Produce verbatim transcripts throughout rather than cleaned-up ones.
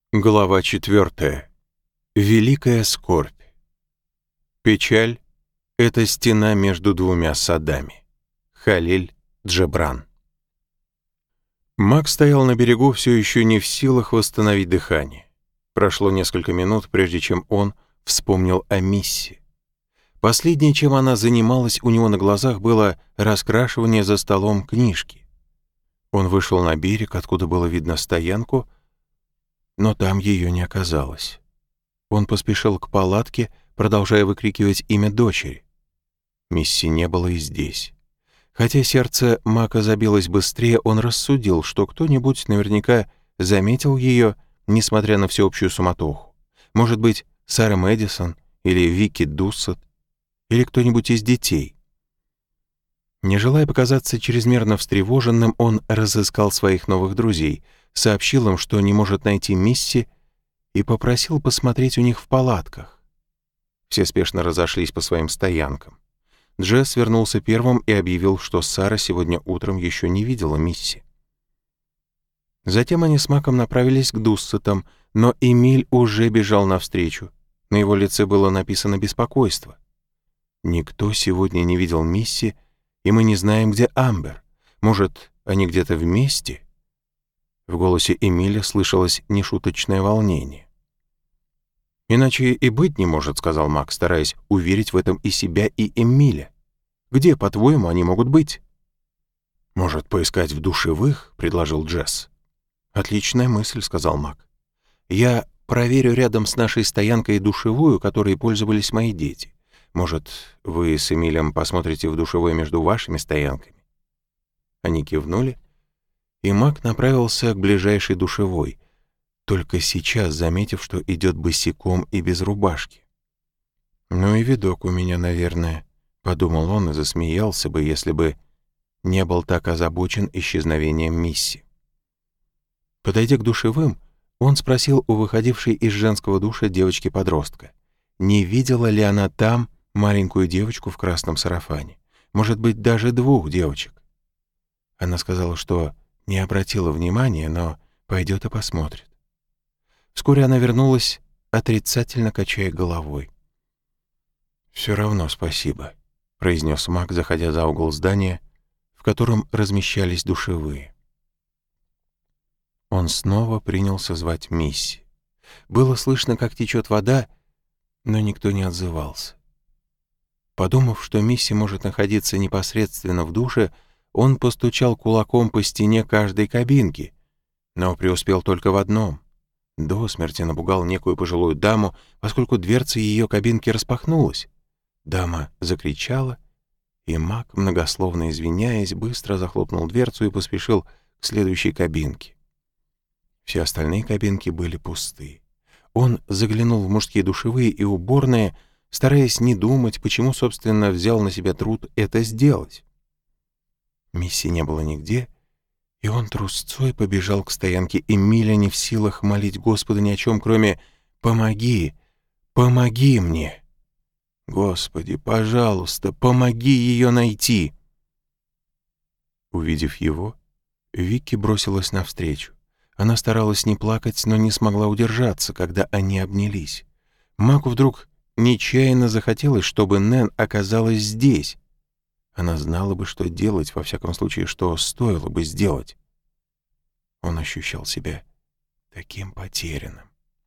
Глава четвертая. Великая скорбь. Печаль — это стена между двумя садами. Халиль Джебран. Мак стоял на берегу, все еще не в силах восстановить дыхание. Прошло несколько минут, прежде чем он вспомнил о Мисси. Последнее, чем она занималась у него на глазах, было раскрашивание за столом книжки. Он вышел на берег, откуда было видно стоянку, но там ее не оказалось. Он поспешил к палатке, продолжая выкрикивать имя дочери. Мисси не было и здесь. Хотя сердце Мака забилось быстрее, он рассудил, что кто-нибудь наверняка заметил ее, несмотря на всеобщую суматоху. Может быть, Сара Мэдисон или Вики Дуссет, или кто-нибудь из детей. Не желая показаться чрезмерно встревоженным, он разыскал своих новых друзей, сообщил им, что не может найти Мисси, и попросил посмотреть у них в палатках. Все спешно разошлись по своим стоянкам. Джесс вернулся первым и объявил, что Сара сегодня утром еще не видела Мисси. Затем они с Маком направились к Дуссетам, но Эмиль уже бежал навстречу. На его лице было написано беспокойство. «Никто сегодня не видел Мисси, и мы не знаем, где Амбер. Может, они где-то вместе?» В голосе Эмиля слышалось нешуточное волнение. «Иначе и быть не может», — сказал Мак, стараясь уверить в этом и себя, и Эмиля. «Где, по-твоему, они могут быть?» «Может, поискать в душевых?» — предложил Джесс. «Отличная мысль», — сказал Мак. «Я проверю рядом с нашей стоянкой душевую, которой пользовались мои дети. Может, вы с Эмилем посмотрите в душевой между вашими стоянками?» Они кивнули, и Мак направился к ближайшей душевой, только сейчас заметив, что идет босиком и без рубашки. «Ну и видок у меня, наверное», — подумал он и засмеялся бы, если бы не был так озабочен исчезновением Мисси. Подойдя к душевым, он спросил у выходившей из женского душа девочки-подростка, не видела ли она там маленькую девочку в красном сарафане, может быть, даже двух девочек. Она сказала, что не обратила внимания, но пойдет и посмотрит. Вскоре она вернулась, отрицательно качая головой. «Все равно спасибо», — произнес Мак, заходя за угол здания, в котором размещались душевые. Он снова принялся звать Мисси. Было слышно, как течет вода, но никто не отзывался. Подумав, что Мисси может находиться непосредственно в душе, он постучал кулаком по стене каждой кабинки, но преуспел только в одном. До смерти напугал некую пожилую даму, поскольку дверца ее кабинки распахнулась. Дама закричала, и Мак, многословно извиняясь, быстро захлопнул дверцу и поспешил к следующей кабинке. Все остальные кабинки были пусты. Он заглянул в мужские душевые и уборные, стараясь не думать, почему, собственно, взял на себя труд это сделать. Мисси не было нигде, и он трусцой побежал к стоянке Эмиля, не в силах молить Господа ни о чем, кроме «Помоги! Помоги мне! Господи, пожалуйста, помоги ее найти!» Увидев его, Вики бросилась навстречу. Она старалась не плакать, но не смогла удержаться, когда они обнялись. Маку вдруг нечаянно захотелось, чтобы Нэн оказалась здесь. Она знала бы, что делать, во всяком случае, что стоило бы сделать. Он ощущал себя таким потерянным.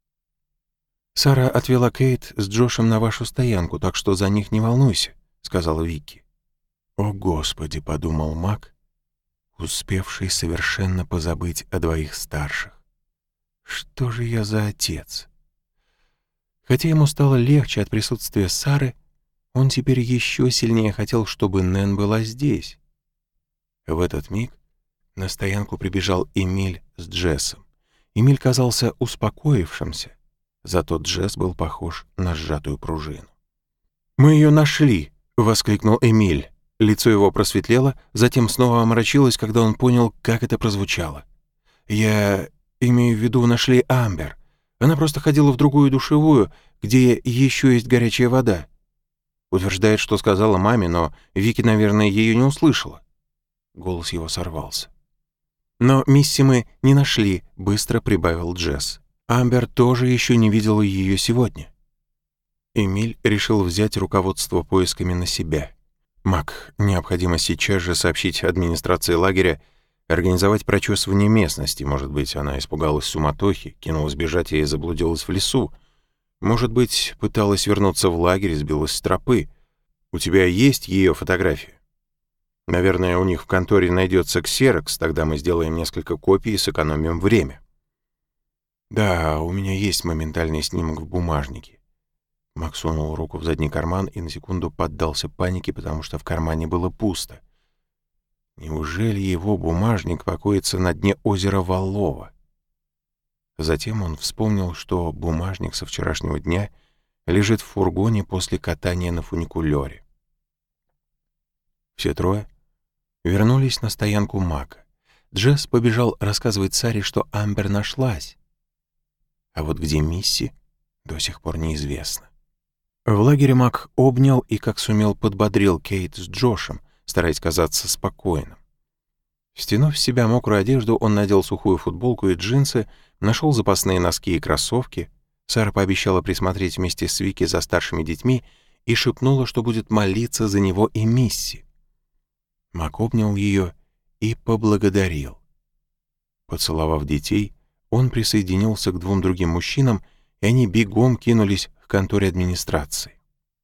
«Сара отвела Кейт с Джошем на вашу стоянку, так что за них не волнуйся», — сказала Вики. «О, Господи», — подумал Мак, успевший совершенно позабыть о двоих старших. «Что же я за отец?» Хотя ему стало легче от присутствия Сары, он теперь еще сильнее хотел, чтобы Нэн была здесь. В этот миг на стоянку прибежал Эмиль с Джессом. Эмиль казался успокоившимся, зато Джесс был похож на сжатую пружину. «Мы ее нашли!» — воскликнул Эмиль. Лицо его просветлело, затем снова омрачилось, когда он понял, как это прозвучало. «Я имею в виду, нашли Амбер. Она просто ходила в другую душевую, где еще есть горячая вода. Утверждает, что сказала маме, но Вики, наверное, ее не услышала». Голос его сорвался. «Но Мисси мы не нашли», — быстро прибавил Джесс. Амбер тоже еще не видела ее сегодня. Эмиль решил взять руководство поисками на себя. Мак, необходимо сейчас же сообщить администрации лагеря, организовать прочесывание местности. Может быть, она испугалась суматохи, кинулась бежать и заблудилась в лесу. Может быть, пыталась вернуться в лагерь и сбилась с тропы. У тебя есть ее фотография? Наверное, у них в конторе найдется ксерокс, тогда мы сделаем несколько копий и сэкономим время. Да, у меня есть моментальный снимок в бумажнике. Мак сунул руку в задний карман и на секунду поддался панике, потому что в кармане было пусто. Неужели его бумажник покоится на дне озера Валлова? Затем он вспомнил, что бумажник со вчерашнего дня лежит в фургоне после катания на фуникулёре. Все трое вернулись на стоянку Мака. Джесс побежал рассказывать Саре, что Амбер нашлась. А вот где Мисси, до сих пор неизвестно. В лагере Мак обнял и, как сумел, подбодрил Кейт с Джошем, стараясь казаться спокойным. Стянув с себя мокрую одежду, он надел сухую футболку и джинсы, нашел запасные носки и кроссовки. Сара пообещала присмотреть вместе с Вики за старшими детьми и шепнула, что будет молиться за него и Мисси. Мак обнял ее и поблагодарил. Поцеловав детей, он присоединился к двум другим мужчинам, и они бегом кинулись к конторе администрации.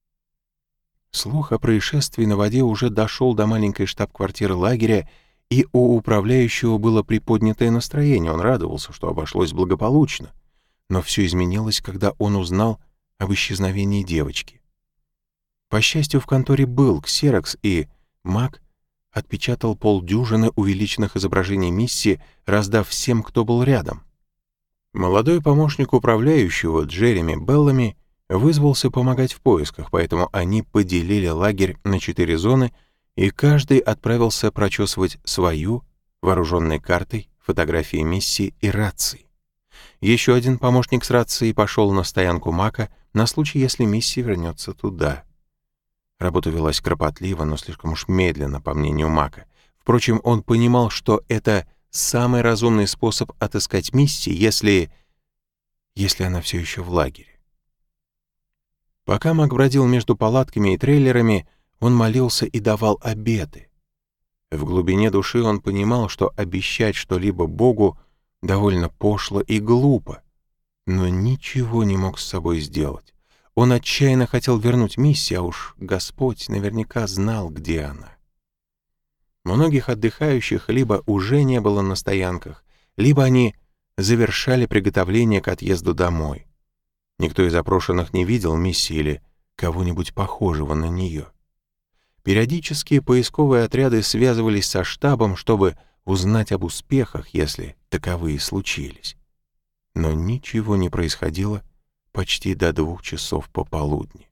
Слух о происшествии на воде уже дошел до маленькой штаб-квартиры лагеря, и у управляющего было приподнятое настроение. Он радовался, что обошлось благополучно. Но все изменилось, когда он узнал об исчезновении девочки. По счастью, в конторе был ксерокс, и Мак отпечатал полдюжины увеличенных изображений Мисси, раздав всем, кто был рядом. Молодой помощник управляющего Джереми Беллами вызвался помогать в поисках, поэтому они поделили лагерь на четыре зоны, и каждый отправился прочесывать свою, вооруженной картой, фотографии Мисси и рации. Еще один помощник с рацией пошел на стоянку Мака на случай, если Мисси вернется туда. Работа велась кропотливо, но слишком уж медленно, по мнению Мака. Впрочем, он понимал, что это самый разумный способ отыскать Мисси, если... если она все еще в лагере. Пока Мак бродил между палатками и трейлерами, он молился и давал обеты. В глубине души он понимал, что обещать что-либо Богу довольно пошло и глупо, но ничего не мог с собой сделать. Он отчаянно хотел вернуть Мисси, а уж Господь наверняка знал, где она. Многих отдыхающих либо уже не было на стоянках, либо они завершали приготовление к отъезду домой. Никто из опрошенных не видел Мисси или кого-нибудь похожего на нее. Периодически поисковые отряды связывались со штабом, чтобы узнать об успехах, если таковые случились. Но ничего не происходило почти до двух часов пополудни.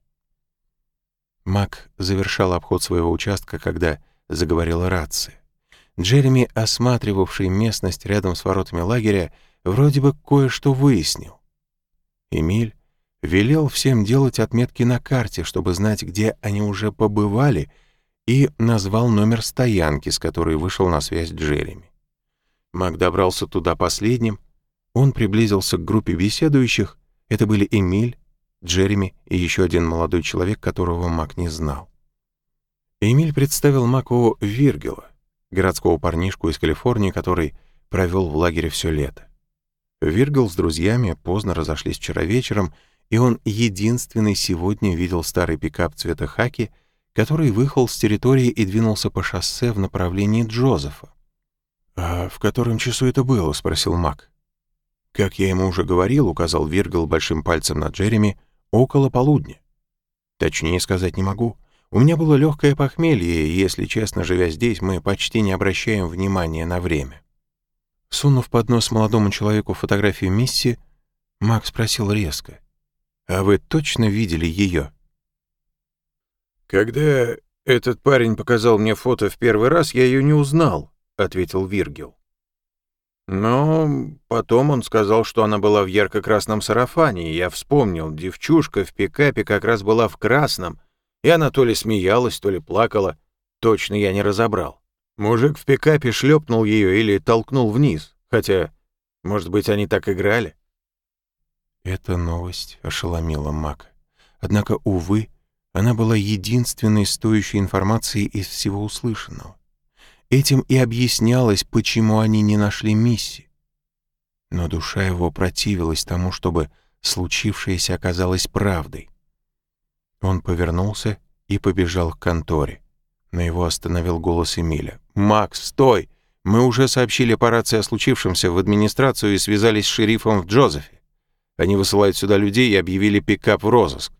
Мак завершал обход своего участка, когда заговорила рация. Джереми, осматривавший местность рядом с воротами лагеря, вроде бы кое-что выяснил. Эмиль велел всем делать отметки на карте, чтобы знать, где они уже побывали, и назвал номер стоянки, с которой вышел на связь Джереми. Мак добрался туда последним. Он приблизился к группе беседующих. Это были Эмиль, Джереми и еще один молодой человек, которого Мак не знал. Эмиль представил Маку Виргела, городского парнишку из Калифорнии, который провел в лагере все лето. Виргел с друзьями поздно разошлись вчера вечером, и он единственный сегодня видел старый пикап цвета хаки, который выехал с территории и двинулся по шоссе в направлении Джозефа. «А в котором часу это было?» — спросил Мак. «Как я ему уже говорил», — указал Виргел большим пальцем на Джереми, — «около полудня». «Точнее сказать не могу. У меня было легкое похмелье, и, если честно, живя здесь, мы почти не обращаем внимания на время». Сунув под нос молодому человеку фотографию Мисси, Мак спросил резко: «А вы точно видели ее?» «Когда этот парень показал мне фото в первый раз, я ее не узнал», — ответил Виргел. «Но потом он сказал, что она была в ярко-красном сарафане, и я вспомнил, девчушка в пикапе как раз была в красном, и она то ли смеялась, то ли плакала, точно я не разобрал. Мужик в пикапе шлепнул ее или толкнул вниз, хотя, может быть, они так играли». Эта новость ошеломила Мака. Однако, увы, она была единственной стоящей информацией из всего услышанного. Этим и объяснялось, почему они не нашли Мисси. Но душа его противилась тому, чтобы случившееся оказалось правдой. Он повернулся и побежал к конторе. Но его остановил голос Эмиля. «Макс, стой! Мы уже сообщили по рации о случившемся в администрацию и связались с шерифом в Джозефе. Они высылают сюда людей и объявили пикап в розыск».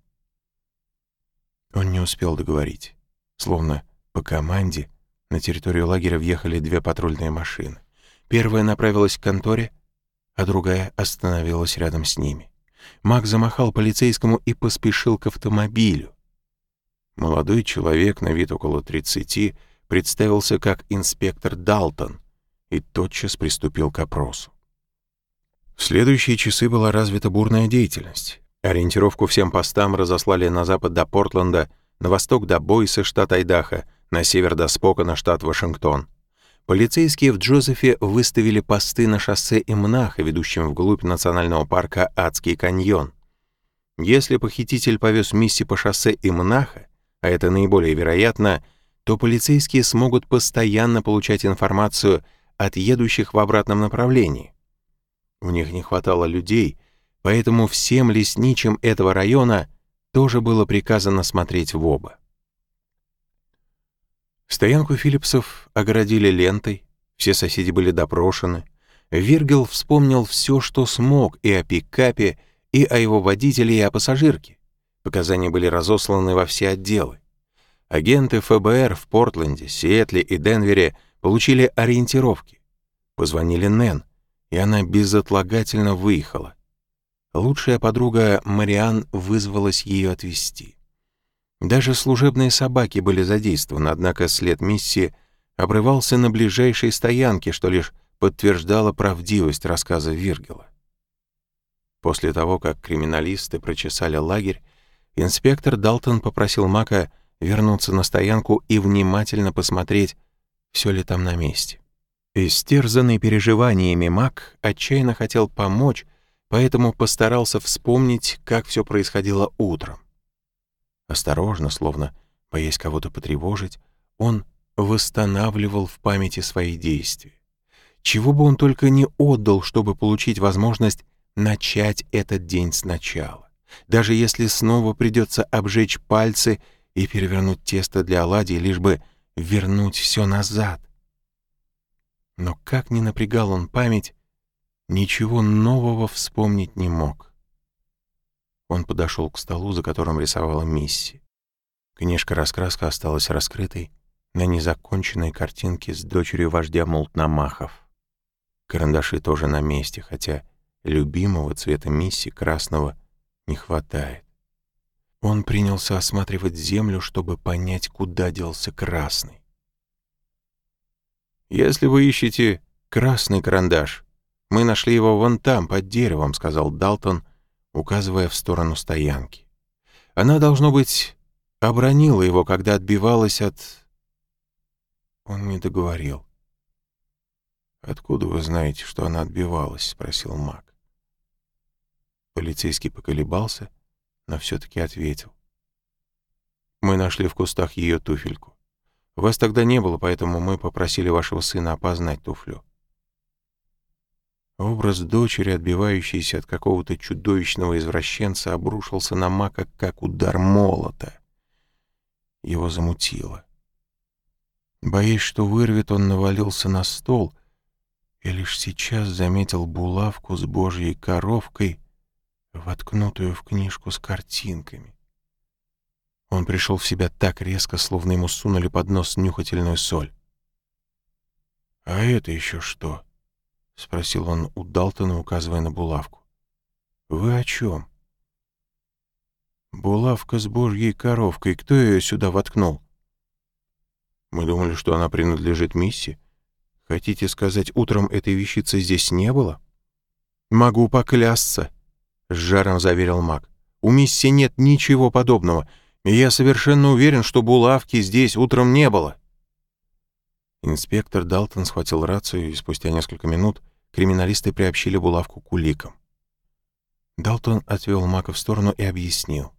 Он не успел договорить. Словно по команде на территорию лагеря въехали две патрульные машины. Первая направилась к конторе, а другая остановилась рядом с ними. Мак замахал полицейскому и поспешил к автомобилю. Молодой человек, на вид около тридцати, представился как инспектор Далтон и тотчас приступил к опросу. В следующие часы была развита бурная деятельность. Ориентировку всем постам разослали на запад до Портленда, на восток до Бойса, штат Айдахо, на север до Спокана, штат Вашингтон. Полицейские в Джозефе выставили посты на шоссе Имнаха, ведущем вглубь национального парка Адский каньон. Если похититель повез Мисси по шоссе Имнаха, а это наиболее вероятно, то полицейские смогут постоянно получать информацию от едущих в обратном направлении. У них не хватало людей, поэтому всем лесничим этого района тоже было приказано смотреть в оба. Стоянку Филлипсов огородили лентой, все соседи были допрошены. Виргил вспомнил все, что смог, и о пикапе, и о его водителе, и о пассажирке. Показания были разосланы во все отделы. Агенты эф бэ эр в Портленде, Сиэтле и Денвере получили ориентировки. Позвонили Нэн, и она безотлагательно выехала. Лучшая подруга Мариан вызвалась ее отвезти. Даже служебные собаки были задействованы, однако след Мисси обрывался на ближайшей стоянке, что лишь подтверждало правдивость рассказа Виргила. После того, как криминалисты прочесали лагерь, инспектор Далтон попросил Мака вернуться на стоянку и внимательно посмотреть, все ли там на месте. Истерзанный переживаниями Мак отчаянно хотел помочь, поэтому постарался вспомнить, как все происходило утром. Осторожно, словно боясь кого-то потревожить, он восстанавливал в памяти свои действия. Чего бы он только не отдал, чтобы получить возможность начать этот день сначала. Даже если снова придется обжечь пальцы и перевернуть тесто для оладий, лишь бы вернуть все назад. Но как ни напрягал он память, ничего нового вспомнить не мог. Он подошел к столу, за которым рисовала Мисси. Книжка-раскраска осталась раскрытой на незаконченной картинке с дочерью вождя Молтномахов. Карандаши тоже на месте, хотя любимого цвета Мисси, красного, не хватает. Он принялся осматривать землю, чтобы понять, куда делся красный. «Если вы ищете красный карандаш, мы нашли его вон там, под деревом», — сказал Далтон, указывая в сторону стоянки. «Она, должно быть, обронила его, когда отбивалась от...» Он не договорил. «Откуда вы знаете, что она отбивалась?» — спросил Мак. Полицейский поколебался, но все-таки ответил. «Мы нашли в кустах ее туфельку. Вас тогда не было, поэтому мы попросили вашего сына опознать туфлю». Образ дочери, отбивающейся от какого-то чудовищного извращенца, обрушился на Мака, как удар молота. Его замутило. Боясь, что вырвет, он навалился на стол и лишь сейчас заметил булавку с божьей коровкой, воткнутую в книжку с картинками. Он пришел в себя так резко, словно ему сунули под нос нюхательную соль. «А это еще что?» — спросил он у Далтона, указывая на булавку. «Вы о чем?» «Булавка с божьей коровкой. Кто ее сюда воткнул?» «Мы думали, что она принадлежит Мисси. Хотите сказать, утром этой вещицы здесь не было?» «Могу поклясться», — с жаром заверил Мак. «У Мисси нет ничего подобного, и я совершенно уверен, что булавки здесь утром не было». Инспектор Далтон схватил рацию, и спустя несколько минут криминалисты приобщили булавку к уликам. Далтон отвел Мака в сторону и объяснил.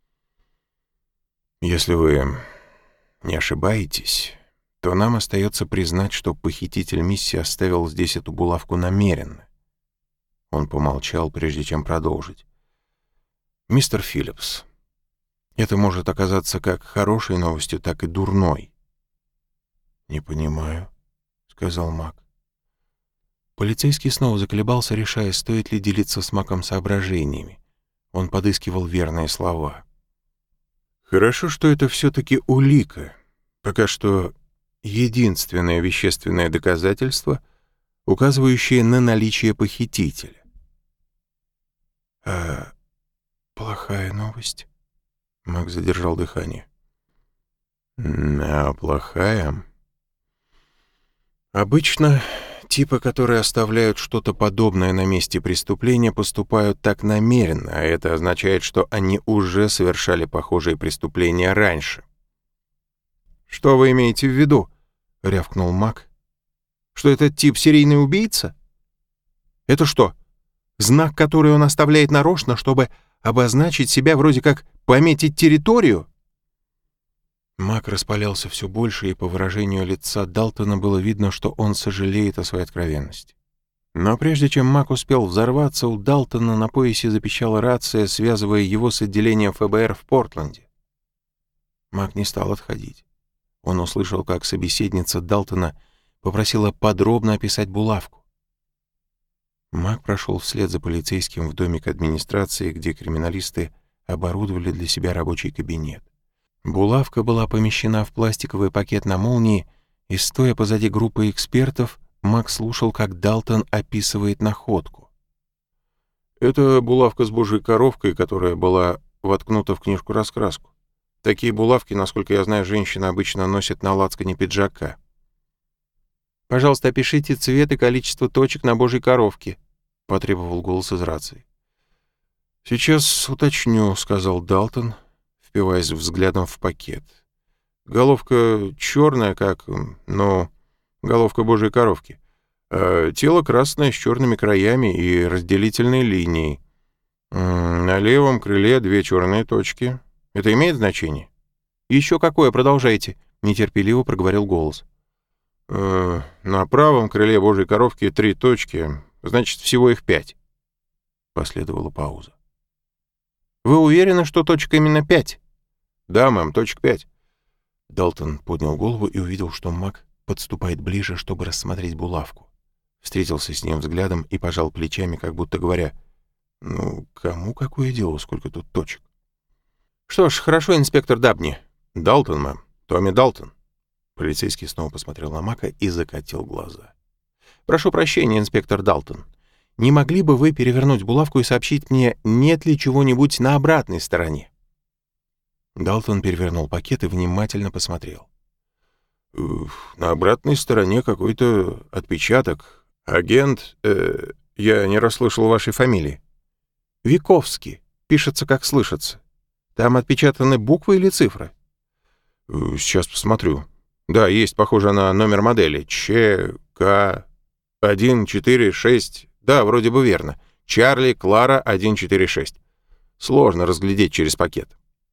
«Если вы не ошибаетесь, то нам остается признать, что похититель миссии оставил здесь эту булавку намеренно». Он помолчал, прежде чем продолжить. «Мистер Филлипс, это может оказаться как хорошей новостью, так и дурной». «Не понимаю», — сказал Мак. Полицейский снова заколебался, решая, стоит ли делиться с Маком соображениями. Он подыскивал верные слова. «Хорошо, что это все-таки улика. Пока что единственное вещественное доказательство, указывающее на наличие похитителя». «А плохая новость?» Мак задержал дыхание. «А плохая?» «Обычно типы, которые оставляют что-то подобное на месте преступления, поступают так намеренно, а это означает, что они уже совершали похожие преступления раньше». «Что вы имеете в виду?» — рявкнул Мак. «Что этот тип серийный убийца? Это что, знак, который он оставляет нарочно, чтобы обозначить себя, вроде как пометить территорию?» Мак распалялся все больше, и по выражению лица Далтона было видно, что он сожалеет о своей откровенности. Но прежде чем Мак успел взорваться, у Далтона на поясе запищала рация, связывая его с отделением эф бэ эр в Портленде. Мак не стал отходить. Он услышал, как собеседница Далтона попросила подробно описать булавку. Мак прошел вслед за полицейским в домик администрации, где криминалисты оборудовали для себя рабочий кабинет. Булавка была помещена в пластиковый пакет на молнии, и, стоя позади группы экспертов, Мак слушал, как Далтон описывает находку. «Это булавка с божьей коровкой, которая была воткнута в книжку-раскраску. Такие булавки, насколько я знаю, женщины обычно носят на лацкане пиджака». «Пожалуйста, опишите цвет и количество точек на божьей коровке», — потребовал голос из рации. «Сейчас уточню», — сказал Далтон, впиваясь взглядом в пакет. «Головка черная, как, ну, головка божьей коровки. А тело красное с черными краями и разделительной линией. На левом крыле две черные точки. Это имеет значение?» «Еще какое, продолжайте», — нетерпеливо проговорил голос. Э, «На правом крыле божьей коровки три точки, значит, всего их пять». Последовала пауза. «Вы уверены, что точек именно пять?» «Да, мэм, точек пять». Далтон поднял голову и увидел, что Мак подступает ближе, чтобы рассмотреть булавку. Встретился с ним взглядом и пожал плечами, как будто говоря, «Ну, кому какое дело, сколько тут точек?» «Что ж, хорошо, инспектор Дабни». «Далтон, мэм, Томми Далтон». Полицейский снова посмотрел на Мака и закатил глаза. «Прошу прощения, инспектор Далтон. Не могли бы вы перевернуть булавку и сообщить мне, нет ли чего-нибудь на обратной стороне?» Далтон перевернул пакет и внимательно посмотрел. «На обратной стороне какой-то отпечаток. Агент... Э, я не расслышал вашей фамилии». «Виковский. Пишется, как слышится. Там отпечатаны буквы или цифры?» «Сейчас посмотрю. Да, есть, похоже на номер модели. Ч К один четыре шесть. Да, вроде бы верно. Чарли Клара один четыре шесть. Сложно разглядеть через пакет».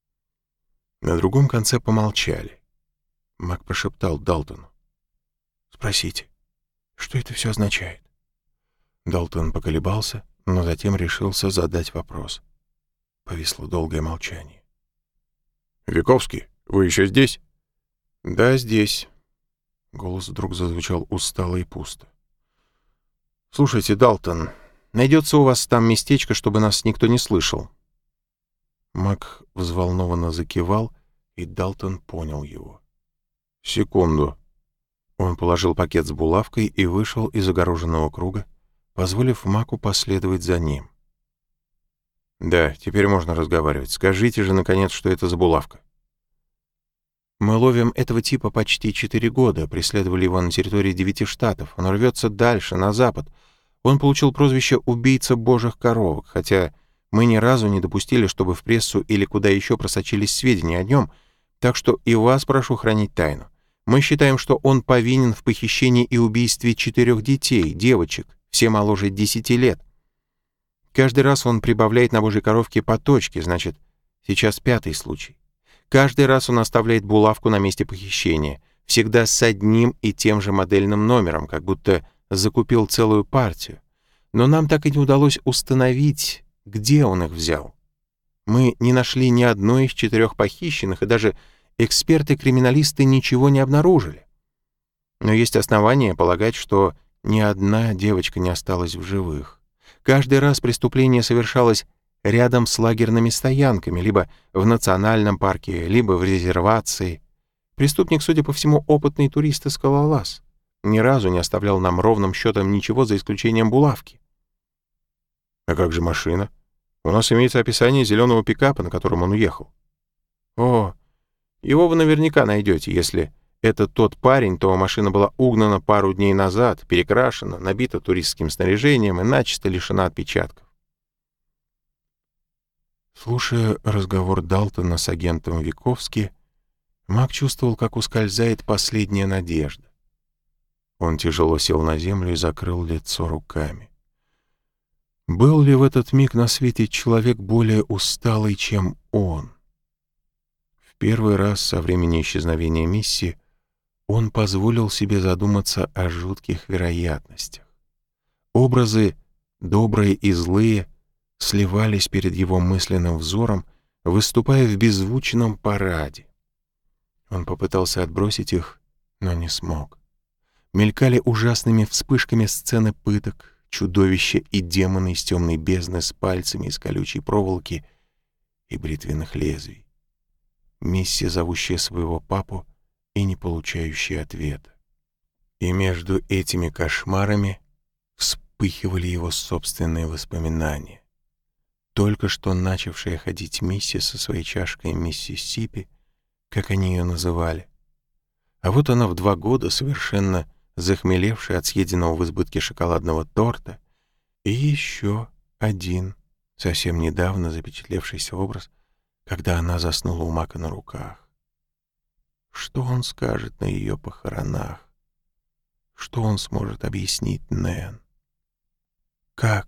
На другом конце помолчали. Мак прошептал Далтону. «Спросите, что это все означает?» Далтон поколебался, но затем решился задать вопрос. Повисло долгое молчание. «Виковский, вы еще здесь?» «Да, здесь». Голос вдруг зазвучал устало и пусто. «Слушайте, Далтон, найдется у вас там местечко, чтобы нас никто не слышал?» Мак взволнованно закивал, и Далтон понял его. «Секунду». Он положил пакет с булавкой и вышел из огороженного круга, позволив Маку последовать за ним. «Да, теперь можно разговаривать. Скажите же, наконец, что это за булавка?» «Мы ловим этого типа почти четыре года, преследовали его на территории девяти штатов. Он рвется дальше, на запад. Он получил прозвище «убийца божьих коровок», хотя мы ни разу не допустили, чтобы в прессу или куда еще просочились сведения о нем, так что и вас прошу хранить тайну. Мы считаем, что он повинен в похищении и убийстве четырех детей, девочек, все моложе десяти лет». Каждый раз он прибавляет на божьей коровке по точке, значит, сейчас пятый случай. Каждый раз он оставляет булавку на месте похищения, всегда с одним и тем же модельным номером, как будто закупил целую партию. Но нам так и не удалось установить, где он их взял. Мы не нашли ни одной из четырех похищенных, и даже эксперты-криминалисты ничего не обнаружили. Но есть основания полагать, что ни одна девочка не осталась в живых. Каждый раз преступление совершалось рядом с лагерными стоянками, либо в национальном парке, либо в резервации. Преступник, судя по всему, опытный турист и скалолаз. Ни разу не оставлял нам ровным счетом ничего, за исключением булавки. А как же машина? У нас имеется описание зеленого пикапа, на котором он уехал. О, его вы наверняка найдете. Если это тот парень, то машина была угнана пару дней назад, перекрашена, набита туристским снаряжением и начисто лишена отпечатков. Слушая разговор Далтона с агентом Виковски, Мак чувствовал, как ускользает последняя надежда. Он тяжело сел на землю и закрыл лицо руками. Был ли в этот миг на свете человек более усталый, чем он? В первый раз со времени исчезновения Мисси он позволил себе задуматься о жутких вероятностях. Образы, добрые и злые, сливались перед его мысленным взором, выступая в беззвучном параде. Он попытался отбросить их, но не смог. Мелькали ужасными вспышками сцены пыток, чудовища и демоны из темной бездны с пальцами из колючей проволоки и бритвенных лезвий. Мисси, зовущая своего папу и не получающая ответа. И между этими кошмарами вспыхивали его собственные воспоминания. Только что начавшая ходить Мисси со своей чашкой Миссисипи, как они ее называли. А вот она в два года, совершенно захмелевшая от съеденного в избытке шоколадного торта, и еще один, совсем недавно запечатлевшийся образ, когда она заснула у Мака на руках. Что он скажет на ее похоронах? Что он сможет объяснить Нэн? Как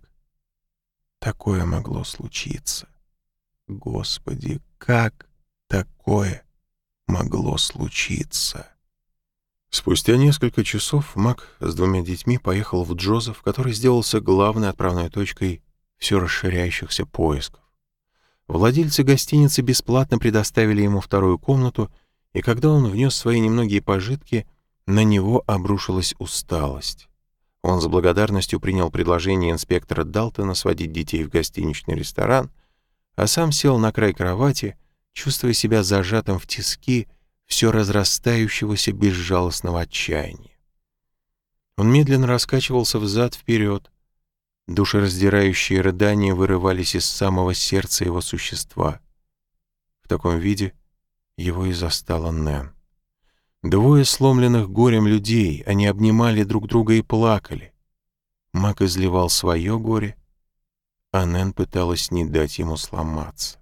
такое могло случиться? Господи, как такое могло случиться? Спустя несколько часов Мак с двумя детьми поехал в Джозеф, который сделался главной отправной точкой все расширяющихся поисков. Владельцы гостиницы бесплатно предоставили ему вторую комнату, и когда он внес свои немногие пожитки, на него обрушилась усталость. Он с благодарностью принял предложение инспектора Далтона сводить детей в гостиничный ресторан, а сам сел на край кровати, чувствуя себя зажатым в тиски все разрастающегося безжалостного отчаяния. Он медленно раскачивался взад-вперед. Душераздирающие рыдания вырывались из самого сердца его существа. В таком виде его и застала Нэн. Двое сломленных горем людей, они обнимали друг друга и плакали. Мак изливал свое горе, а Нэн пыталась не дать ему сломаться.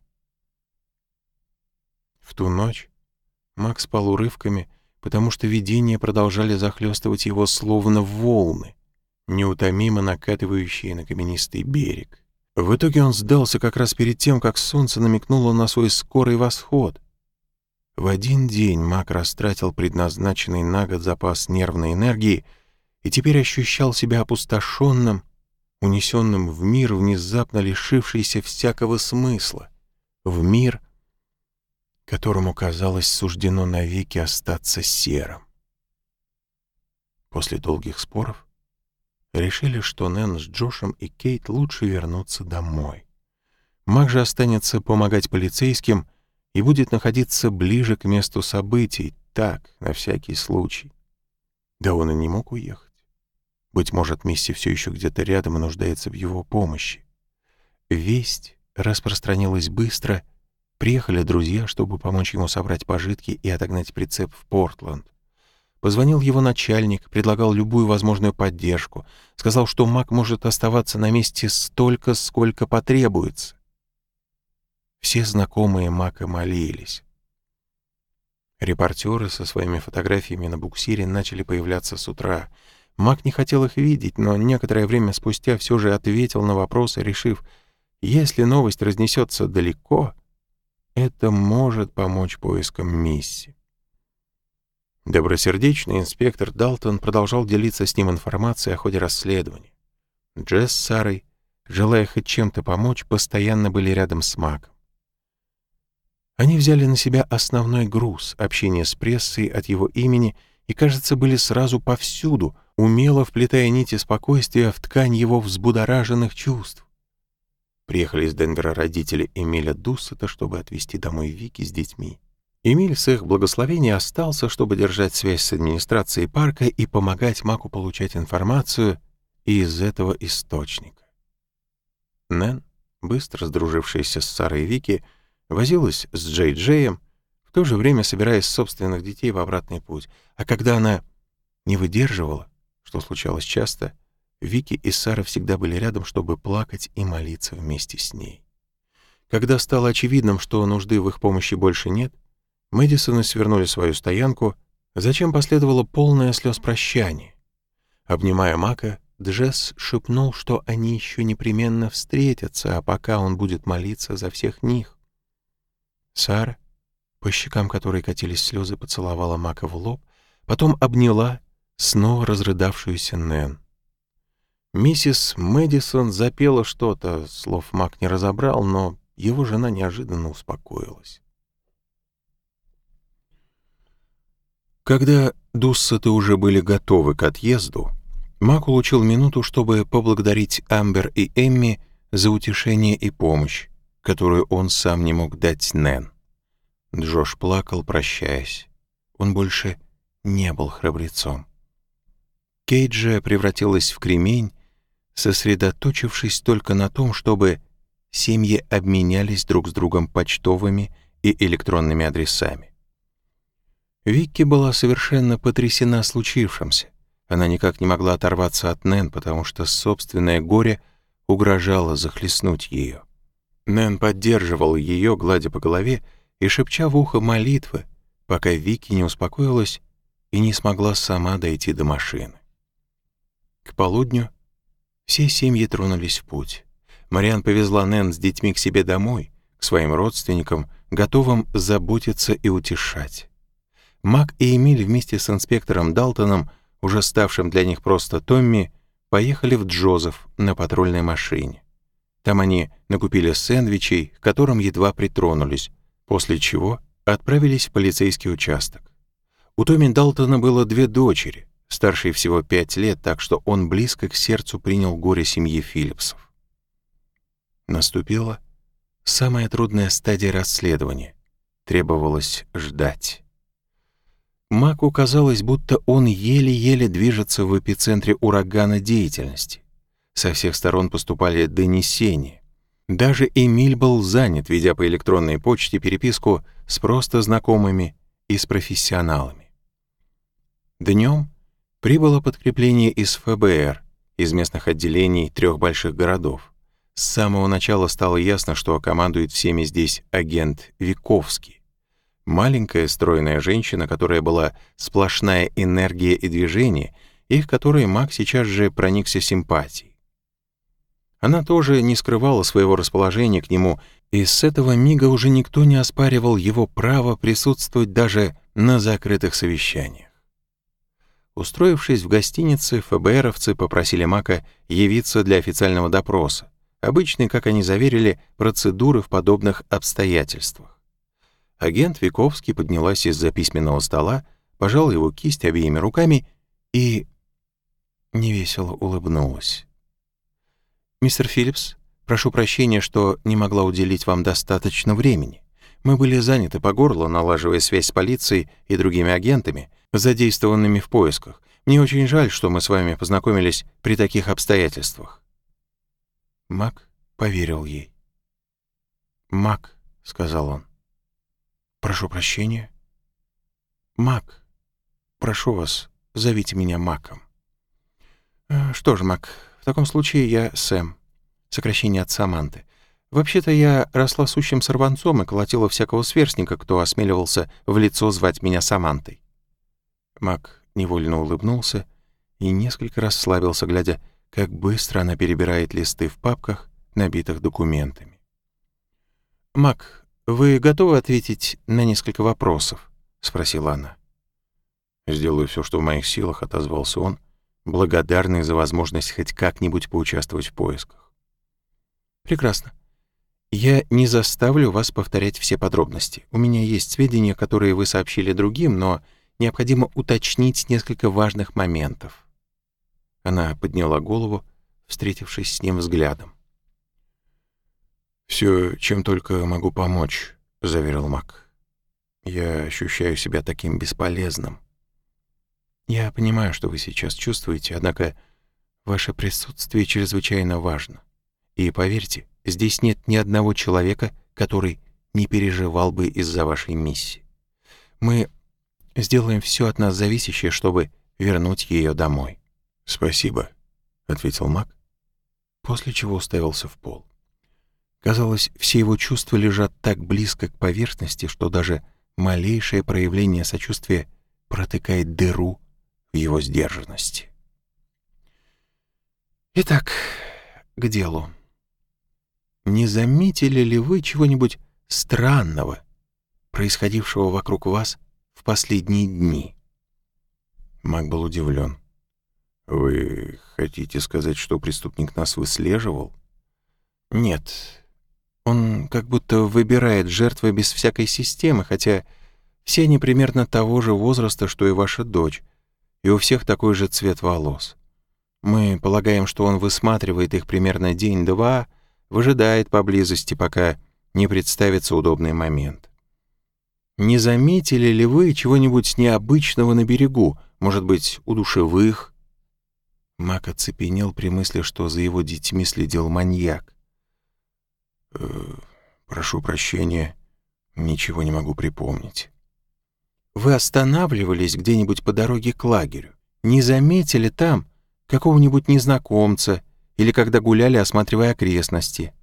В ту ночь Мак спал урывками, потому что видения продолжали захлестывать его словно волны, неутомимо накатывающие на каменистый берег. В итоге он сдался как раз перед тем, как солнце намекнуло на свой скорый восход. В один день Мак растратил предназначенный на год запас нервной энергии и теперь ощущал себя опустошенным, унесенным в мир, внезапно лишившийся всякого смысла, в мир, которому, казалось, суждено навеки остаться серым. После долгих споров решили, что Нэн с Джошем и Кейт лучше вернуться домой. Мак же останется помогать полицейским и будет находиться ближе к месту событий, так, на всякий случай. Да он и не мог уехать. Быть может, Мисси все еще где-то рядом и нуждается в его помощи. Весть распространилась быстро. Приехали друзья, чтобы помочь ему собрать пожитки и отогнать прицеп в Портленд. Позвонил его начальник, предлагал любую возможную поддержку, сказал, что Мак может оставаться на месте столько, сколько потребуется. Все знакомые Мака молились. Репортеры со своими фотографиями на буксире начали появляться с утра. Мак не хотел их видеть, но некоторое время спустя все же ответил на вопросы, решив, если новость разнесется далеко, это может помочь поискам Мисси. Добросердечный инспектор Далтон продолжал делиться с ним информацией о ходе расследования. Джесс с Сарой, желая хоть чем-то помочь, постоянно были рядом с Маком. Они взяли на себя основной груз общения с прессой от его имени и, кажется, были сразу повсюду, умело вплетая нити спокойствия в ткань его взбудораженных чувств. Приехали из Денвера родители Эмиля Дуссета, чтобы отвезти домой Вики с детьми. Эмиль с их благословения остался, чтобы держать связь с администрацией парка и помогать Маку получать информацию из этого источника. Нэн, быстро сдружившаяся с Сарой и Вики, возилась с Джей Джеем, в то же время собираясь собственных детей в обратный путь. А когда она не выдерживала, что случалось часто, Вики и Сара всегда были рядом, чтобы плакать и молиться вместе с ней. Когда стало очевидным, что нужды в их помощи больше нет, Мэдисоны свернули свою стоянку, затем последовало полное слез прощание. Обнимая Мака, Джесс шепнул, что они еще непременно встретятся, а пока он будет молиться за всех них. Сара, по щекам которой катились слезы, поцеловала Мака в лоб, потом обняла снова разрыдавшуюся Нэн. Миссис Мэдисон запела что-то, слов Мак не разобрал, но его жена неожиданно успокоилась. Когда Дуссеты уже были готовы к отъезду, Мак улучил минуту, чтобы поблагодарить Амбер и Эмми за утешение и помощь, которую он сам не мог дать Нэн. Джош плакал, прощаясь. Он больше не был храбрецом. Кейт же превратилась в кремень, сосредоточившись только на том, чтобы семьи обменялись друг с другом почтовыми и электронными адресами. Викки была совершенно потрясена случившимся. Она никак не могла оторваться от Нэн, потому что собственное горе угрожало захлестнуть ее. Нэн поддерживал ее, гладя по голове и шепча в ухо молитвы, пока Викки не успокоилась и не смогла сама дойти до машины. К полудню все семьи тронулись в путь. Мариан повезла Нэн с детьми к себе домой, к своим родственникам, готовым заботиться и утешать. Мак и Эмиль вместе с инспектором Далтоном, уже ставшим для них просто Томми, поехали в Джозеф на патрульной машине. Там они накупили сэндвичей, к которым едва притронулись, после чего отправились в полицейский участок. У Томми Далтона было две дочери, старшей всего пять лет, так что он близко к сердцу принял горе семьи Филлипсов. Наступила самая трудная стадия расследования. Требовалось ждать. Маку казалось, будто он еле-еле движется в эпицентре урагана деятельности. Со всех сторон поступали донесения. Даже Эмиль был занят, ведя по электронной почте переписку с просто знакомыми и с профессионалами. Днем прибыло подкрепление из эф бэ эр, из местных отделений трех больших городов. С самого начала стало ясно, что командует всеми здесь агент Виковский. Маленькая стройная женщина, которая была сплошная энергия и движение, и к которой Мак сейчас же проникся симпатией. Она тоже не скрывала своего расположения к нему, и с этого мига уже никто не оспаривал его право присутствовать даже на закрытых совещаниях. Устроившись в гостинице, эф бэ эровцы попросили Мака явиться для официального допроса, обычной, как они заверили, процедуры в подобных обстоятельствах. Агент Виковский поднялась из-за письменного стола, пожала его кисть обеими руками и невесело улыбнулась. «Мистер Филлипс, прошу прощения, что не могла уделить вам достаточно времени. Мы были заняты по горло, налаживая связь с полицией и другими агентами, задействованными в поисках. Мне очень жаль, что мы с вами познакомились при таких обстоятельствах». Мак поверил ей. «Мак», — сказал он. «Прошу прощения». «Мак, прошу вас, зовите меня Маком». «Что ж, Мак, в таком случае я Сэм, сокращение от Саманты. Вообще-то я росла сущим сорванцом и колотила всякого сверстника, кто осмеливался в лицо звать меня Самантой». Мак невольно улыбнулся. и несколько расслабился, глядя, как быстро она перебирает листы в папках, набитых документами. «Мак, вы готовы ответить на несколько вопросов?» — спросила она. «Сделаю все, что в моих силах», — отозвался он, благодарный за возможность хоть как-нибудь поучаствовать в поисках. «Прекрасно. Я не заставлю вас повторять все подробности. У меня есть сведения, которые вы сообщили другим, но необходимо уточнить несколько важных моментов». Она подняла голову, встретившись с ним взглядом. «Все, чем только могу помочь», — заверил Мак. «Я ощущаю себя таким бесполезным». «Я понимаю, что вы сейчас чувствуете, однако ваше присутствие чрезвычайно важно. И поверьте, здесь нет ни одного человека, который не переживал бы из-за вашей миссии. Мы сделаем все от нас зависящее, чтобы вернуть ее домой». «Спасибо», — ответил Мак, после чего уставился в пол. Казалось, все его чувства лежат так близко к поверхности, что даже малейшее проявление сочувствия протыкает дыру в его сдержанности. Итак, к делу. Не заметили ли вы чего-нибудь странного, происходившего вокруг вас в последние дни? Мак был удивлен. «Вы хотите сказать, что преступник нас выслеживал?» «Нет. Он как будто выбирает жертвы без всякой системы, хотя все они примерно того же возраста, что и ваша дочь, и у всех такой же цвет волос. Мы полагаем, что он высматривает их примерно день-два, выжидает поблизости, пока не представится удобный момент. Не заметили ли вы чего-нибудь необычного на берегу, может быть, у душевых?» Мак оцепенел при мысли, что за его детьми следил маньяк. «Э, прошу прощения, ничего не могу припомнить». «Вы останавливались где-нибудь по дороге к лагерю? Не заметили там какого-нибудь незнакомца или когда гуляли, осматривая окрестности?»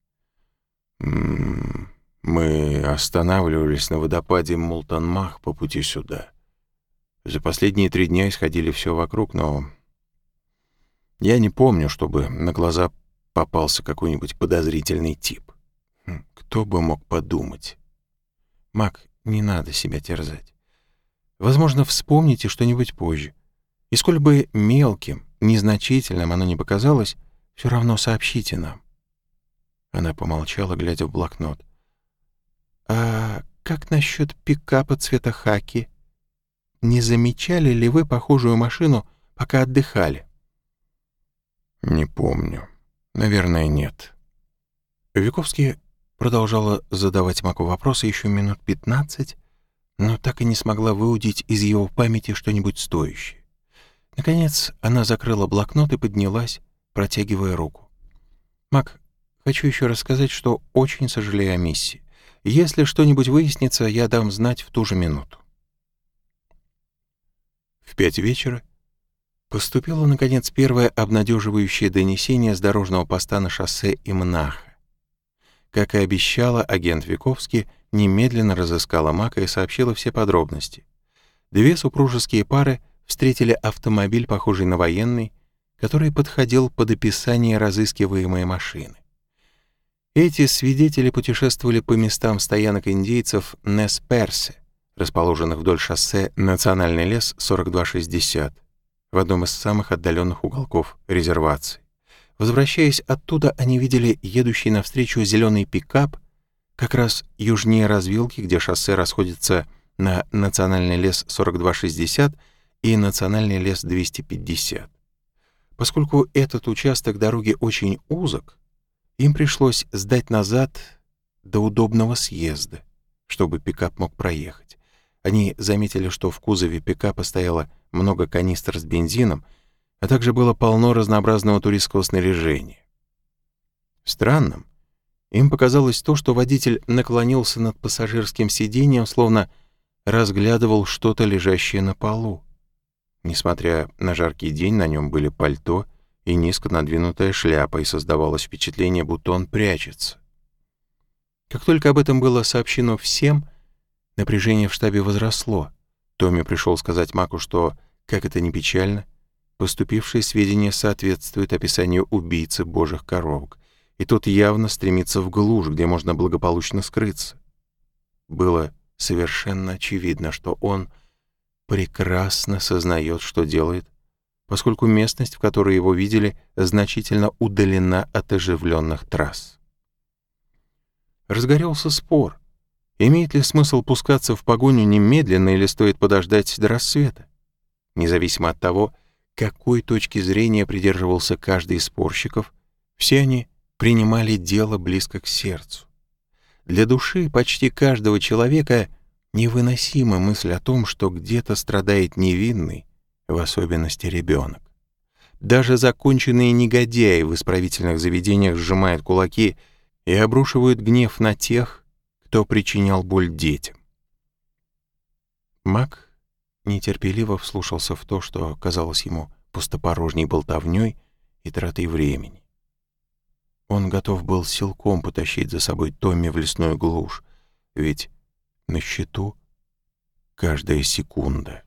М-м, «Мы останавливались на водопаде Мултан-Мах по пути сюда. За последние три дня исходили все вокруг, но я не помню, чтобы на глаза попался какой-нибудь подозрительный тип. Хм, кто бы мог подумать? Мак, не надо себя терзать. Возможно, вспомните что-нибудь позже. И сколь бы мелким, незначительным оно ни показалось, все равно сообщите нам». Она помолчала, глядя в блокнот. «А как насчет пикапа цвета хаки? Не замечали ли вы похожую машину, пока отдыхали?» «Не помню. Наверное, нет». Вековский продолжала задавать Маку вопросы еще минут пятнадцать, но так и не смогла выудить из его памяти что-нибудь стоящее. Наконец она закрыла блокнот и поднялась, протягивая руку. «Мак, хочу еще раз сказать, что очень сожалею о миссии. Если что-нибудь выяснится, я дам знать в ту же минуту». В пять вечера поступило, наконец, первое обнадеживающее донесение с дорожного поста на шоссе Имнаха. Как и обещала, агент Вековский немедленно разыскала Мака и сообщила все подробности. Две супружеские пары встретили автомобиль, похожий на военный, который подходил под описание разыскиваемой машины. Эти свидетели путешествовали по местам стоянок индейцев Нес-Персе, расположенных вдоль шоссе «Национальный лес сорок два шестьдесят», в одном из самых отдаленных уголков резервации. Возвращаясь оттуда, они видели едущий навстречу зеленый пикап как раз южнее развилки, где шоссе расходится на Национальный лес сорок два шестьдесят и Национальный лес двести пятьдесят. Поскольку этот участок дороги очень узок, им пришлось сдать назад до удобного съезда, чтобы пикап мог проехать. Они заметили, что в кузове пикапа стояло много канистр с бензином, а также было полно разнообразного туристского снаряжения. Странным им показалось то, что водитель наклонился над пассажирским сиденьем, словно разглядывал что-то, лежащее на полу. Несмотря на жаркий день, на нем были пальто и низко надвинутая шляпа, и создавалось впечатление, будто он прячется. Как только об этом было сообщено всем, напряжение в штабе возросло. Томми пришел сказать Маку, что, как это ни печально, Поступившие сведения соответствуют описанию убийцы божьих коровок, и тот явно стремится в глушь, где можно благополучно скрыться. Было совершенно очевидно, что он прекрасно сознает, что делает, поскольку местность, в которой его видели, значительно удалена от оживленных трасс. Разгорелся спор, имеет ли смысл пускаться в погоню немедленно или стоит подождать до рассвета. Независимо от того, какой точки зрения придерживался каждый из спорщиков, все они принимали дело близко к сердцу. Для души почти каждого человека невыносима мысль о том, что где-то страдает невинный, в особенности ребенок. Даже законченные негодяи в исправительных заведениях сжимают кулаки и обрушивают гнев на тех, кто причинял боль детям. Мак нетерпеливо вслушался в то, что казалось ему пустопорожней болтовней и тратой времени. Он готов был силком потащить за собой Томми в лесную глушь, ведь на счету каждая секунда.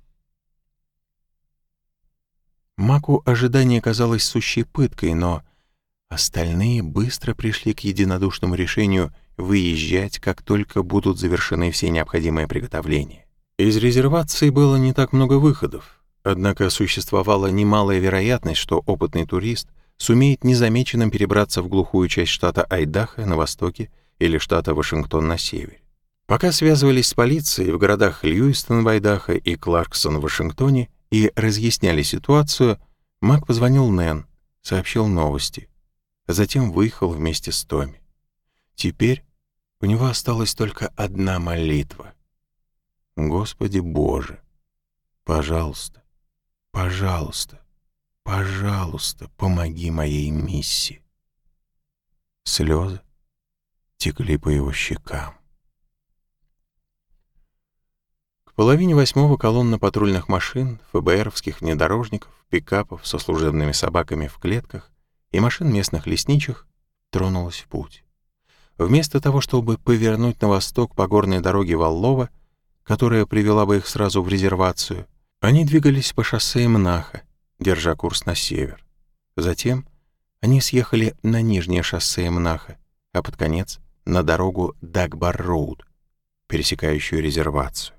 Маку ожидание казалось сущей пыткой, но остальные быстро пришли к единодушному решению выезжать, как только будут завершены все необходимые приготовления. Из резервации было не так много выходов, однако существовала немалая вероятность, что опытный турист сумеет незамеченным перебраться в глухую часть штата Айдахо на востоке или штата Вашингтон на севере. Пока связывались с полицией в городах Льюистон в Айдахо и Кларксон в Вашингтоне и разъясняли ситуацию, Мак позвонил Нэн, сообщил новости, а затем выехал вместе с Томми. Теперь у него осталась только одна молитва. «Господи Боже, пожалуйста, пожалуйста, пожалуйста, помоги моей миссии». Слезы текли по его щекам. К половине восьмого колонна патрульных машин, ФБРовских внедорожников, пикапов со служебными собаками в клетках и машин местных лесничих тронулась в путь. Вместо того, чтобы повернуть на восток по горной дороге Валлова, которая привела бы их сразу в резервацию, они двигались по шоссе Эмнаха, держа курс на север. Затем они съехали на нижнее шоссе Эмнаха, а под конец — на дорогу Дагбар-Роуд, пересекающую резервацию.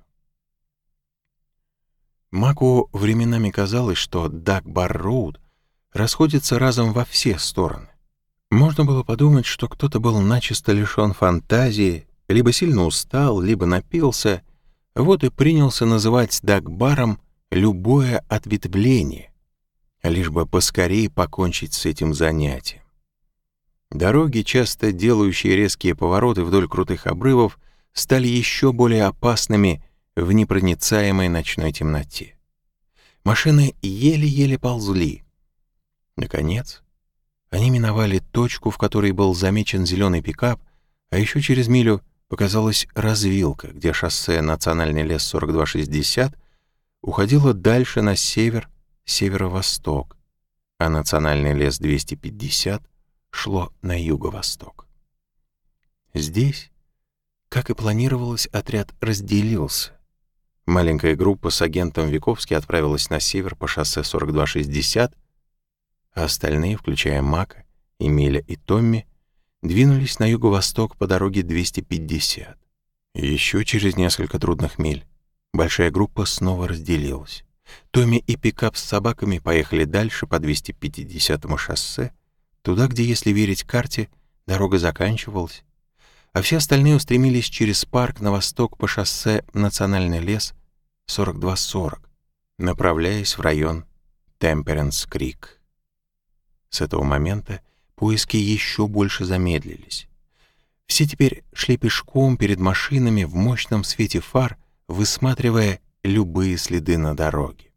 Маку временами казалось, что Дагбар-Роуд расходится разом во все стороны. Можно было подумать, что кто-то был начисто лишён фантазии, либо сильно устал, либо напился, вот и принялся называть Дагбаром любое ответвление, лишь бы поскорее покончить с этим занятием. Дороги, часто делающие резкие повороты вдоль крутых обрывов, стали еще более опасными в непроницаемой ночной темноте. Машины еле-еле ползли. Наконец, они миновали точку, в которой был замечен зеленый пикап, а еще через милю показалась развилка, где шоссе «Национальный лес сорок два шестьдесят» уходило дальше на север, северо-восток, а «Национальный лес двести пятьдесят» шло на юго-восток. Здесь, как и планировалось, отряд разделился. Маленькая группа с агентом Виковски отправилась на север по шоссе сорок два шестьдесят, а остальные, включая Мака, Эмиля и Томми, двинулись на юго-восток по дороге двести пятьдесят. Еще через несколько трудных миль большая группа снова разделилась. Томми и пикап с собаками поехали дальше по двести пятидесятому шоссе, туда, где, если верить карте, дорога заканчивалась, а все остальные устремились через парк на восток по шоссе «Национальный лес сорок два сорок», направляясь в район Темперенс-Крик. С этого момента поиски еще больше замедлились. Все теперь шли пешком перед машинами в мощном свете фар, высматривая любые следы на дороге.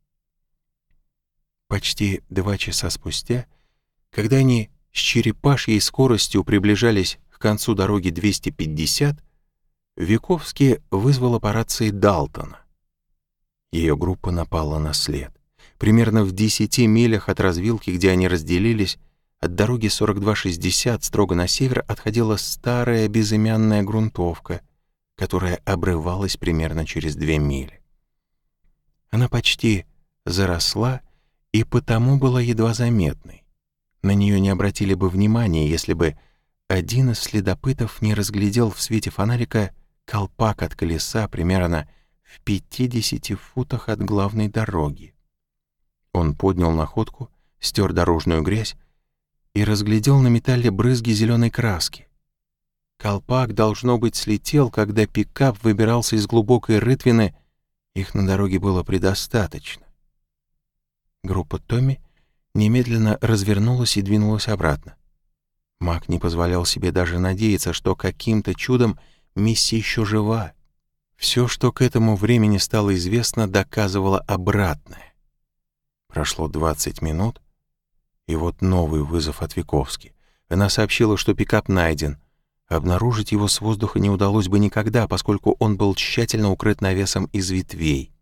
Почти два часа спустя, когда они с черепашьей скоростью приближались к концу дороги двести пятьдесят, Виковский вызвала по рации Далтона. Ее группа напала на след. Примерно в десяти милях от развилки, где они разделились, от дороги сорок два шестьдесят строго на север отходила старая безымянная грунтовка, которая обрывалась примерно через две мили. Она почти заросла и потому была едва заметной. На нее не обратили бы внимания, если бы один из следопытов не разглядел в свете фонарика колпак от колеса примерно в пятидесяти футах от главной дороги. Он поднял находку, стер дорожную грязь и разглядел на металле брызги зеленой краски. Колпак, должно быть, слетел, когда пикап выбирался из глубокой рытвины, их на дороге было предостаточно. Группа Томми немедленно развернулась и двинулась обратно. Мак не позволял себе даже надеяться, что каким-то чудом Мисси еще жива. Все, что к этому времени стало известно, доказывало обратное. Прошло двадцать минут, и вот новый вызов от Виковски. Она сообщила, что пикап найден. Обнаружить его с воздуха не удалось бы никогда, поскольку он был тщательно укрыт навесом из ветвей.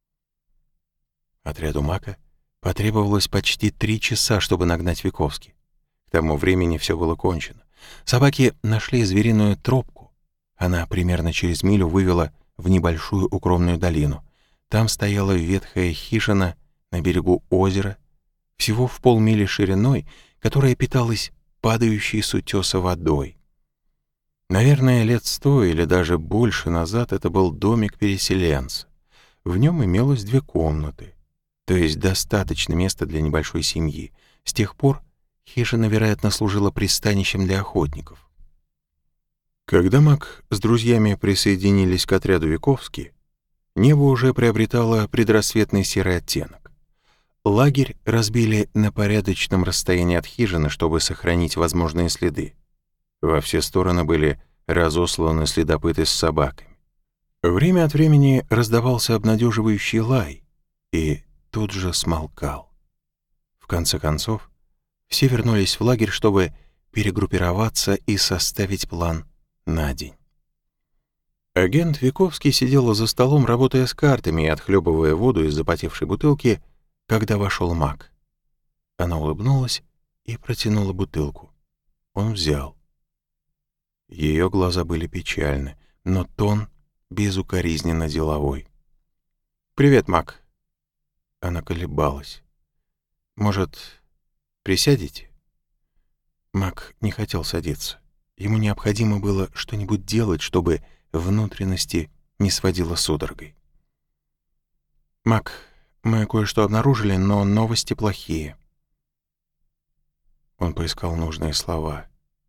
Отряду Мака потребовалось почти три часа, чтобы нагнать Виковски. К тому времени все было кончено. Собаки нашли звериную тропку. Она примерно через милю вывела в небольшую укромную долину. Там стояла ветхая хижина на берегу озера, всего в полмили шириной, которая питалась падающей с утеса водой. Наверное, лет сто или даже больше назад это был домик переселенца. В нем имелось две комнаты, то есть достаточно места для небольшой семьи. С тех пор хижина, вероятно, служила пристанищем для охотников. Когда Мак с друзьями присоединились к отряду Виковски, небо уже приобретало предрассветный серый оттенок. Лагерь разбили на порядочном расстоянии от хижины, чтобы сохранить возможные следы. Во все стороны были разосланы следопыты с собаками. Время от времени раздавался обнадеживающий лай, и тут же смолкал. В конце концов, все вернулись в лагерь, чтобы перегруппироваться и составить план на день. Агент Виковский сидела за столом, работая с картами и отхлебывая воду из запотевшей бутылки, когда вошел Мак. Она улыбнулась и протянула бутылку. Он взял. Ее глаза были печальны, но тон безукоризненно деловой. «Привет, Мак». Она колебалась. «Может, присядете?» Мак не хотел садиться. Ему необходимо было что-нибудь делать, чтобы внутренности не сводило судорогой. «Мак, мы кое-что обнаружили, но новости плохие». Он поискал нужные слова.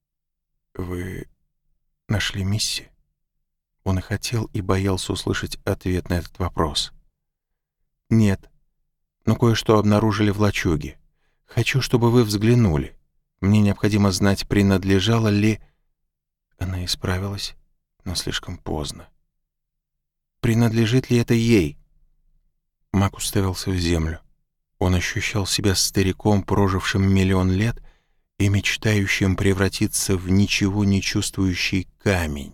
«Вы нашли Мисси?» Он и хотел, и боялся услышать ответ на этот вопрос. «Нет, но кое-что обнаружили в лачуге. Хочу, чтобы вы взглянули. Мне необходимо знать, принадлежала ли...» Она исправилась, но слишком поздно. «Принадлежит ли это ей?» Мак уставился в землю. Он ощущал себя стариком, прожившим миллион лет и мечтающим превратиться в ничего не чувствующий камень.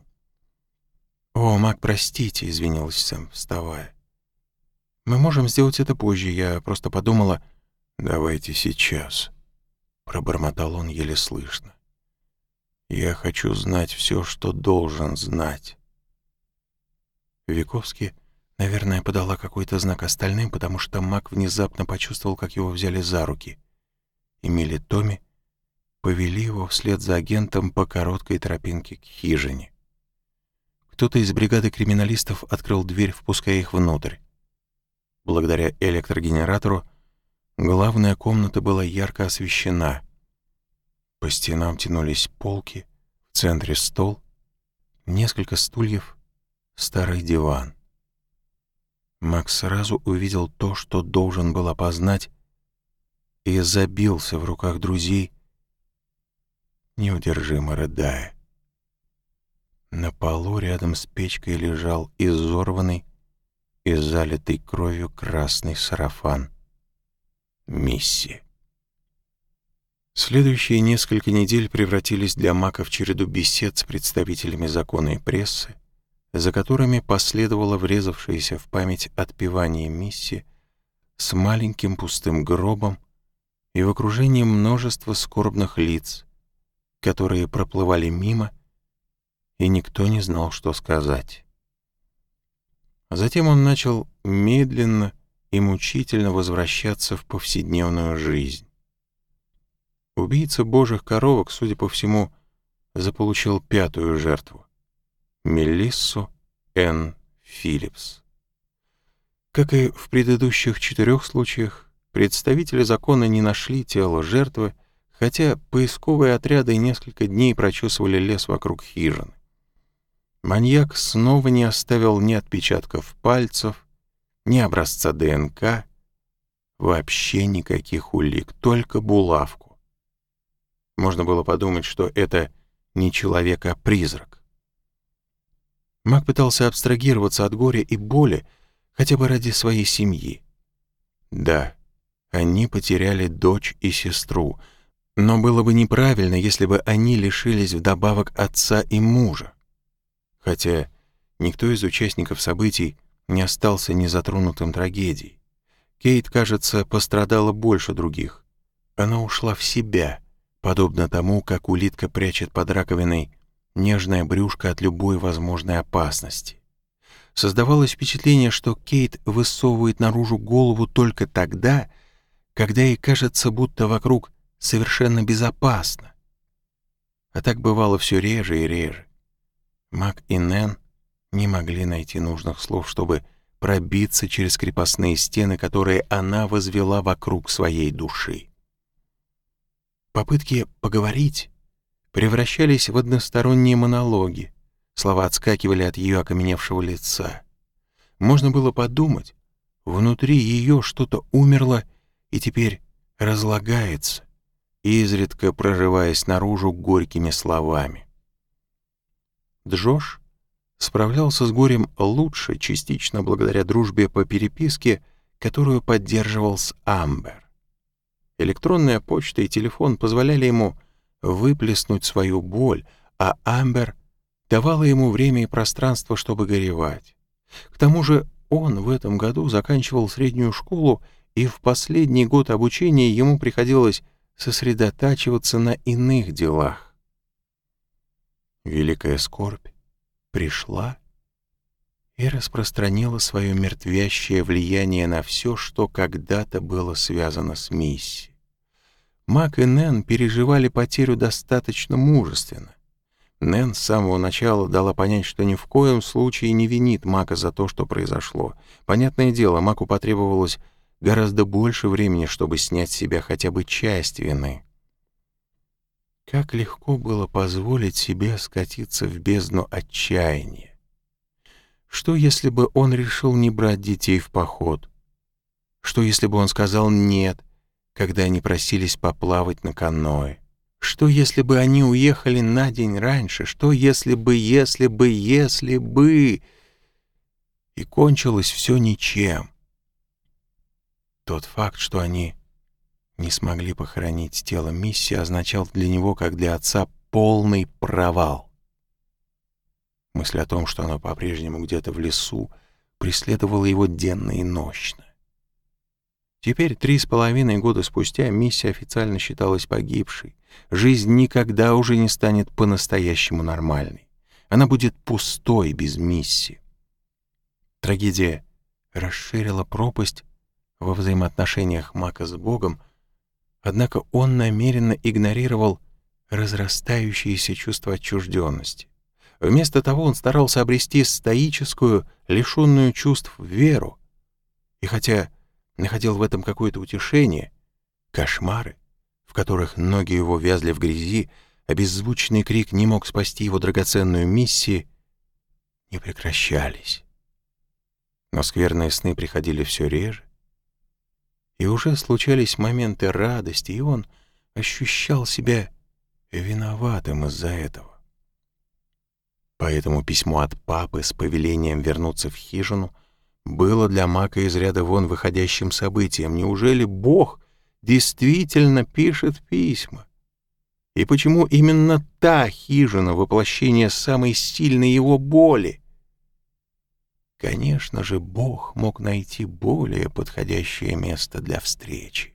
«О, Мак, простите», — извинилась Сэм, вставая. «Мы можем сделать это позже, я просто подумала...» «Давайте сейчас», — пробормотал он еле слышно. «Я хочу знать все, что должен знать». Виковски, наверное, подала какой-то знак остальным, потому что Мак внезапно почувствовал, как его взяли за руки. Эмили и Томми повели его вслед за агентом по короткой тропинке к хижине. Кто-то из бригады криминалистов открыл дверь, впуская их внутрь. Благодаря электрогенератору главная комната была ярко освещена. По стенам тянулись полки, в центре стол, несколько стульев, старый диван. Макс сразу увидел то, что должен был опознать, и забился в руках друзей, неудержимо рыдая. На полу рядом с печкой лежал изорванный и залитый кровью красный сарафан Мисси. Следующие несколько недель превратились для Мака в череду бесед с представителями закона и прессы, за которыми последовало врезавшееся в память отпевание Мисси с маленьким пустым гробом и в окружении множества скорбных лиц, которые проплывали мимо, и никто не знал, что сказать. Затем он начал медленно и мучительно возвращаться в повседневную жизнь. Убийца божьих коровок, судя по всему, заполучил пятую жертву — Мелиссу Энн Филлипс. Как и в предыдущих четырех случаях, представители закона не нашли тело жертвы, хотя поисковые отряды несколько дней прочесывали лес вокруг хижины. Маньяк снова не оставил ни отпечатков пальцев, ни образца ДНК, вообще никаких улик, только булавку. Можно было подумать, что это не человек, а призрак. Мак пытался абстрагироваться от горя и боли хотя бы ради своей семьи. Да, они потеряли дочь и сестру, но было бы неправильно, если бы они лишились вдобавок отца и мужа. Хотя никто из участников событий не остался незатронутым трагедией. Кейт, кажется, пострадала больше других. Она ушла в себя, подобно тому, как улитка прячет под раковиной нежное брюшко от любой возможной опасности. Создавалось впечатление, что Кейт высовывает наружу голову только тогда, когда ей кажется, будто вокруг совершенно безопасно. А так бывало все реже и реже. Мак и Нэн не могли найти нужных слов, чтобы пробиться через крепостные стены, которые она возвела вокруг своей души. Попытки поговорить превращались в односторонние монологи, слова отскакивали от ее окаменевшего лица. Можно было подумать, внутри ее что-то умерло и теперь разлагается, изредка прорываясь наружу горькими словами. Джош справлялся с горем лучше, частично благодаря дружбе по переписке, которую поддерживал с Амбер. Электронная почта и телефон позволяли ему выплеснуть свою боль, а Амбер давала ему время и пространство, чтобы горевать. К тому же он в этом году заканчивал среднюю школу, и в последний год обучения ему приходилось сосредотачиваться на иных делах. Великая скорбь пришла и распространила свое мертвящее влияние на все, что когда-то было связано с миссией. Мак и Нэн переживали потерю достаточно мужественно. Нэн с самого начала дала понять, что ни в коем случае не винит Мака за то, что произошло. Понятное дело, Маку потребовалось гораздо больше времени, чтобы снять с себя хотя бы часть вины. Как легко было позволить себе скатиться в бездну отчаяния. Что, если бы он решил не брать детей в поход? Что, если бы он сказал «нет», когда они просились поплавать на каноэ? Что, если бы они уехали на день раньше? Что, если бы, если бы, если бы... И кончилось все ничем. Тот факт, что они не смогли похоронить тело Мисси, означал для него, как для отца, полный провал. Мысль о том, что оно по-прежнему где-то в лесу, преследовала его денно и нощно. Теперь, три с половиной года спустя, Мисси официально считалась погибшей. Жизнь никогда уже не станет по-настоящему нормальной. Она будет пустой без Мисси. Трагедия расширила пропасть во взаимоотношениях Мака с Богом, однако он намеренно игнорировал разрастающееся чувство отчужденности. Вместо того он старался обрести стоическую, лишенную чувств веру. И хотя находил в этом какое-то утешение, кошмары, в которых ноги его вязли в грязи, а беззвучный крик не мог спасти его драгоценную миссию, не прекращались. Но скверные сны приходили все реже, и уже случались моменты радости, и он ощущал себя виноватым из-за этого. Поэтому письмо от папы с повелением вернуться в хижину было для Мака из ряда вон выходящим событием. Неужели Бог действительно пишет письма? И почему именно та хижина — воплощение самой сильной его боли? Конечно же, Бог мог найти более подходящее место для встречи.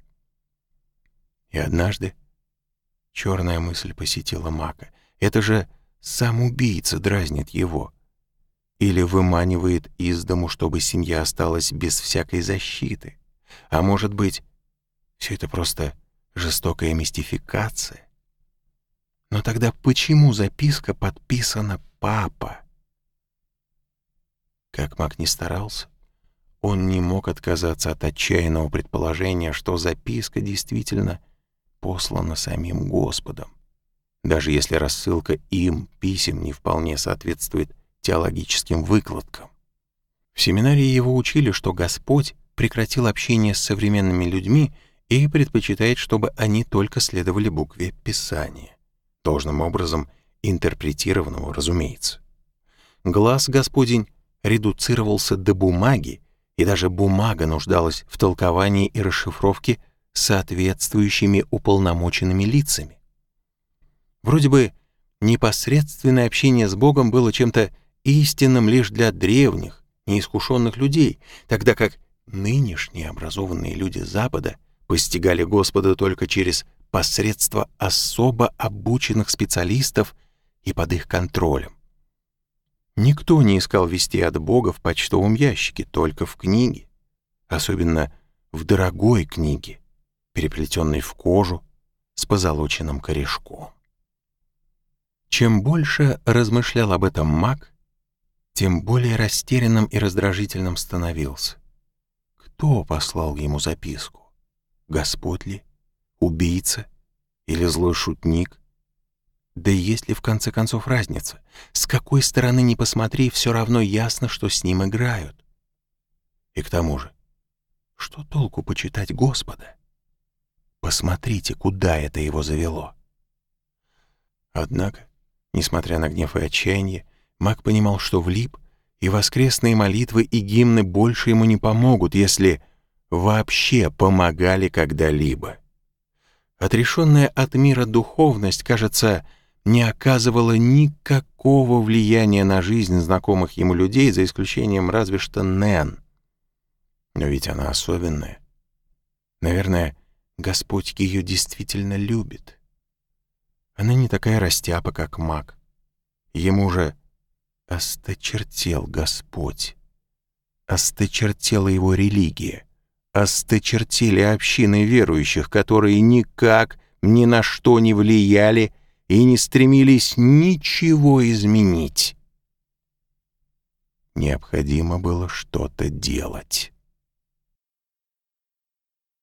И однажды черная мысль посетила Мака. Это же сам убийца дразнит его. или выманивает из дому, чтобы семья осталась без всякой защиты. А может быть, все это просто жестокая мистификация? Но тогда почему записка подписана «Папа»? Как Мак ни старался, он не мог отказаться от отчаянного предположения, что записка действительно послана самим Господом, даже если рассылка им писем не вполне соответствует теологическим выкладкам. В семинарии его учили, что Господь прекратил общение с современными людьми и предпочитает, чтобы они только следовали букве Писания, должным образом интерпретированного, разумеется. Глас Господень редуцировался до бумаги, и даже бумага нуждалась в толковании и расшифровке соответствующими уполномоченными лицами. Вроде бы непосредственное общение с Богом было чем-то истинным лишь для древних, неискушенных людей, тогда как нынешние образованные люди Запада постигали Господа только через посредство особо обученных специалистов и под их контролем. Никто не искал вести от Бога в почтовом ящике, только в книге, особенно в дорогой книге, переплетенной в кожу с позолоченным корешком. Чем больше размышлял об этом Мак, тем более растерянным и раздражительным становился. Кто послал ему записку? Господь ли? Убийца? Или злой шутник? Да и есть ли в конце концов разница? С какой стороны ни посмотри, все равно ясно, что с ним играют. И к тому же, что толку почитать Господа? Посмотрите, куда это его завело. Однако, несмотря на гнев и отчаяние, Мак понимал, что влип, и воскресные молитвы и гимны больше ему не помогут, если вообще помогали когда-либо. Отрешенная от мира духовность, кажется, не оказывала никакого влияния на жизнь знакомых ему людей, за исключением разве что Нэн. Но ведь она особенная. Наверное, Господь ее действительно любит. Она не такая растяпа, как Мак. Ему же осточертел Господь. Осточертела его религия. Осточертели общины верующих, которые никак ни на что не влияли и не стремились ничего изменить. Необходимо было что-то делать.